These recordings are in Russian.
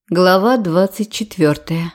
Глава 24.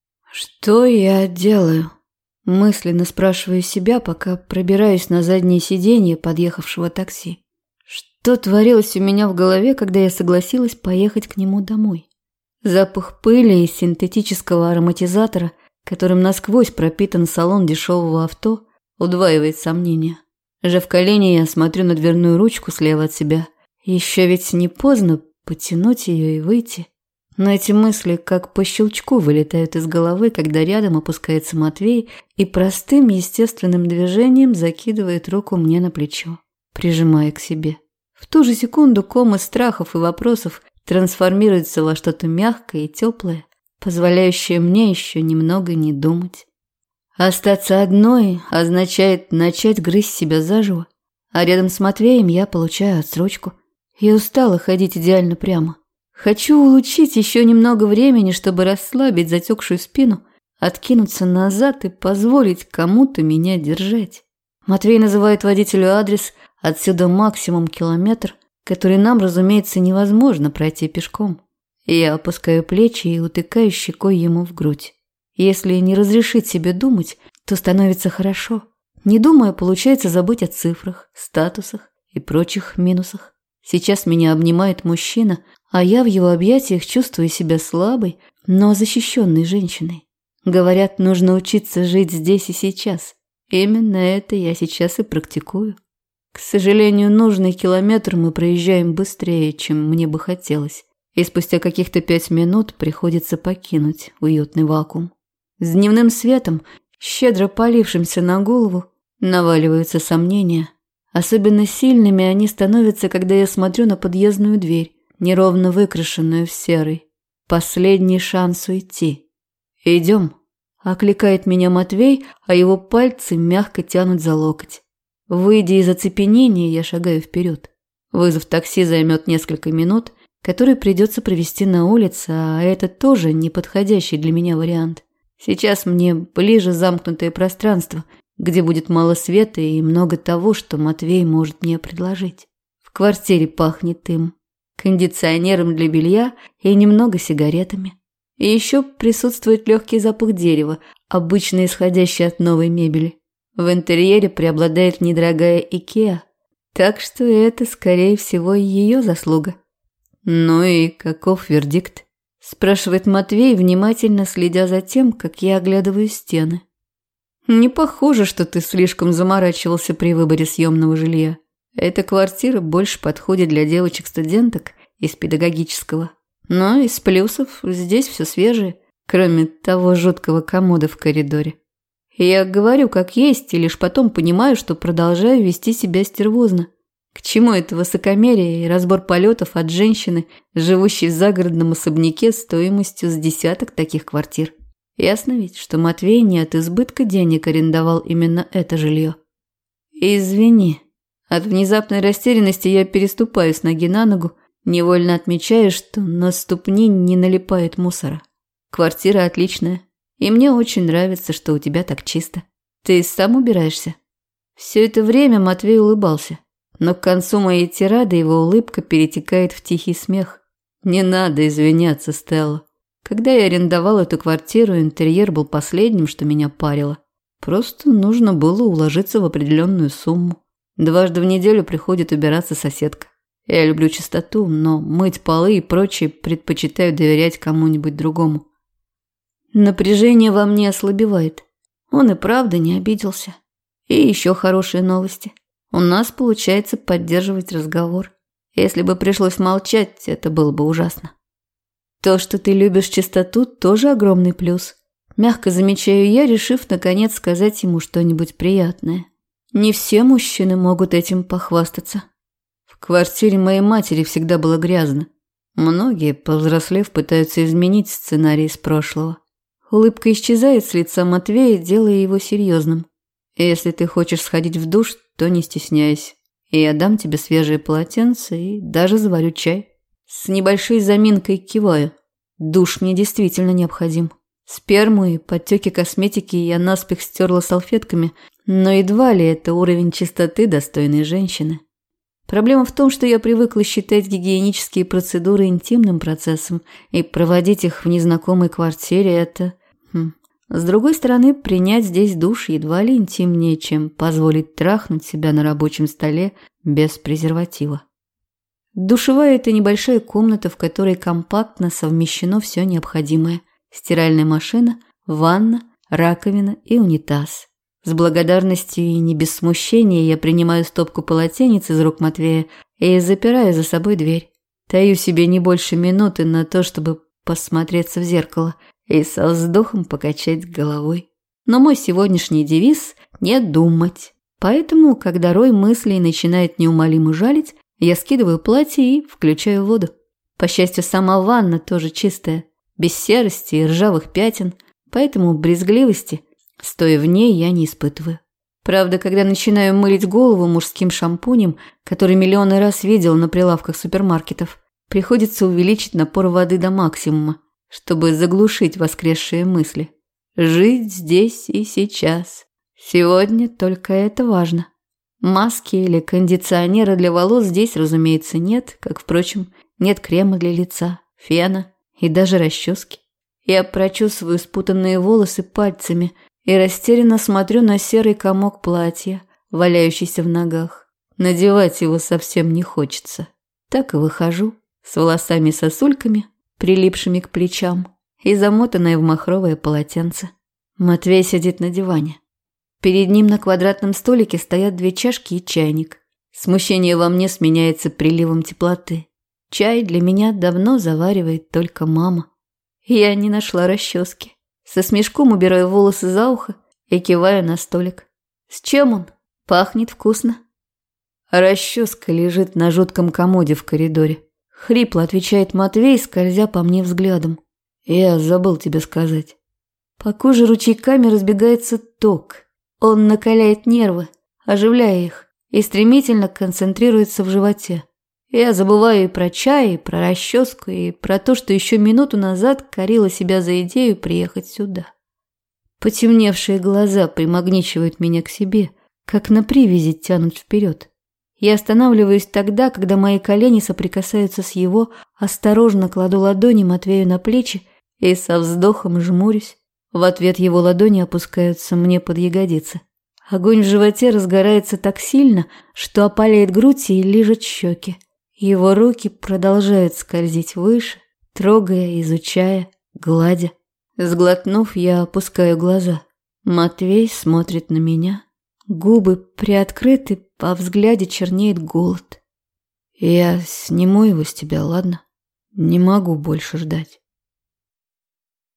Что я делаю? Мысленно спрашиваю себя, пока пробираюсь на заднее сиденье подъехавшего такси. Что творилось у меня в голове, когда я согласилась поехать к нему домой? Запах пыли и синтетического ароматизатора, которым насквозь пропитан салон дешевого авто, удваивает сомнения. Сжав колени, я смотрю на дверную ручку слева от себя. Еще ведь не поздно потянуть ее и выйти. Но эти мысли как по щелчку вылетают из головы, когда рядом опускается Матвей и простым естественным движением закидывает руку мне на плечо, прижимая к себе. В ту же секунду ком из страхов и вопросов трансформируется во что-то мягкое и теплое, позволяющее мне еще немного не думать. Остаться одной означает начать грызть себя заживо, а рядом с Матвеем я получаю отсрочку. Я устала ходить идеально прямо. Хочу улучшить еще немного времени, чтобы расслабить затекшую спину, откинуться назад и позволить кому-то меня держать. Матвей называет водителю адрес, отсюда максимум километр, который нам, разумеется, невозможно пройти пешком. Я опускаю плечи и утыкаю щекой ему в грудь. Если не разрешить себе думать, то становится хорошо. Не думая, получается забыть о цифрах, статусах и прочих минусах. Сейчас меня обнимает мужчина, а я в его объятиях чувствую себя слабой, но защищенной женщиной. Говорят, нужно учиться жить здесь и сейчас. Именно это я сейчас и практикую. К сожалению, нужный километр мы проезжаем быстрее, чем мне бы хотелось, и спустя каких-то 5 минут приходится покинуть уютный вакуум. С дневным светом, щедро полившимся на голову, наваливаются сомнения. Особенно сильными они становятся, когда я смотрю на подъездную дверь, неровно выкрашенную в серый. Последний шанс уйти. «Идем», – окликает меня Матвей, а его пальцы мягко тянут за локоть. Выйдя из оцепенения, я шагаю вперед. Вызов такси займет несколько минут, которые придется провести на улице, а это тоже неподходящий для меня вариант. Сейчас мне ближе замкнутое пространство, где будет мало света и много того, что Матвей может мне предложить. В квартире пахнет им, кондиционером для белья и немного сигаретами. И еще присутствует легкий запах дерева, обычно исходящий от новой мебели. В интерьере преобладает недорогая Икеа, так что это, скорее всего, ее заслуга. «Ну и каков вердикт?» – спрашивает Матвей, внимательно следя за тем, как я оглядываю стены. «Не похоже, что ты слишком заморачивался при выборе съемного жилья. Эта квартира больше подходит для девочек-студенток из педагогического. Но из плюсов здесь все свежее, кроме того жуткого комода в коридоре. Я говорю как есть, и лишь потом понимаю, что продолжаю вести себя стервозно. К чему это высокомерие и разбор полетов от женщины, живущей в загородном особняке стоимостью с десяток таких квартир? Ясно ведь, что Матвей не от избытка денег арендовал именно это жилье. Извини. От внезапной растерянности я переступаю с ноги на ногу, невольно отмечая, что на ступни не налипает мусора. Квартира отличная, и мне очень нравится, что у тебя так чисто. Ты сам убираешься? Все это время Матвей улыбался, но к концу моей тирады его улыбка перетекает в тихий смех. Не надо извиняться, Стелла. Когда я арендовал эту квартиру, интерьер был последним, что меня парило. Просто нужно было уложиться в определенную сумму. 2 раза в неделю приходит убираться соседка. Я люблю чистоту, но мыть полы и прочее предпочитаю доверять кому-нибудь другому. Напряжение во мне ослабевает. Он и правда не обиделся. И еще хорошие новости. У нас получается поддерживать разговор. Если бы пришлось молчать, это было бы ужасно. То, что ты любишь чистоту, тоже огромный плюс. Мягко замечаю я, решив наконец сказать ему что-нибудь приятное. Не все мужчины могут этим похвастаться. В квартире моей матери всегда было грязно. Многие, повзрослев, пытаются изменить сценарий из прошлого. Улыбка исчезает с лица Матвея, делая его серьезным. Если ты хочешь сходить в душ, то не стесняйся. Я дам тебе свежее полотенце и даже заварю чай. С небольшой заминкой киваю. Душ мне действительно необходим. Сперму и подтеки косметики я наспех стерла салфетками, но едва ли это уровень чистоты достойной женщины. Проблема в том, что я привыкла считать гигиенические процедуры интимным процессом, и проводить их в незнакомой квартире – это… С другой стороны, принять здесь душ едва ли интимнее, чем позволить трахнуть себя на рабочем столе без презерватива. Душевая – это небольшая комната, в которой компактно совмещено все необходимое. Стиральная машина, ванна, раковина и унитаз. С благодарностью и не без смущения я принимаю стопку полотенец из рук Матвея и запираю за собой дверь. Даю себе не больше минуты на то, чтобы посмотреться в зеркало и со вздохом покачать головой. Но мой сегодняшний девиз – не думать. Поэтому, когда рой мыслей начинает неумолимо жалить, я скидываю платье и включаю воду. По счастью, сама ванна тоже чистая, без серости и ржавых пятен, поэтому брезгливости, стоя в ней, я не испытываю. Правда, когда начинаю мылить голову мужским шампунем, который миллионы раз видел на прилавках супермаркетов, приходится увеличить напор воды до максимума, чтобы заглушить воскресшие мысли. Жить здесь и сейчас. Сегодня только это важно. Маски или кондиционера для волос здесь, разумеется, нет, как, впрочем, нет крема для лица, фена и даже расчески. Я прочесываю спутанные волосы пальцами и растерянно смотрю на серый комок платья, валяющийся в ногах. Надевать его совсем не хочется. Так и выхожу, с волосами-сосульками, прилипшими к плечам, и замотанная в махровое полотенце. Матвей сидит на диване. Перед ним на квадратном столике стоят 2 чашки и чайник. Смущение во мне сменяется приливом теплоты. Чай для меня давно заваривает только мама. Я не нашла расчески. Со смешком убираю волосы за ухо и киваю на столик. С чем он? Пахнет вкусно. Расческа лежит на жутком комоде в коридоре. Хрипло отвечает Матвей, скользя по мне взглядом. Я забыл тебе сказать. По коже ручейками разбегается ток. Он накаляет нервы, оживляя их, и стремительно концентрируется в животе. Я забываю и про чай, и про расческу, и про то, что еще минуту назад корила себя за идею приехать сюда. Потемневшие глаза примагничивают меня к себе, как на привязи тянут вперед. Я останавливаюсь тогда, когда мои колени соприкасаются с его, осторожно кладу ладони Матвею на плечи и со вздохом жмурюсь. В ответ его ладони опускаются мне под ягодицы. Огонь в животе разгорается так сильно, что опаляет грудь и лижет щеки. Его руки продолжают скользить выше, трогая, изучая, гладя. Сглотнув, я опускаю глаза. Матвей смотрит на меня. Губы приоткрыты, во взгляде чернеет голод. Я сниму его с тебя, ладно? Не могу больше ждать.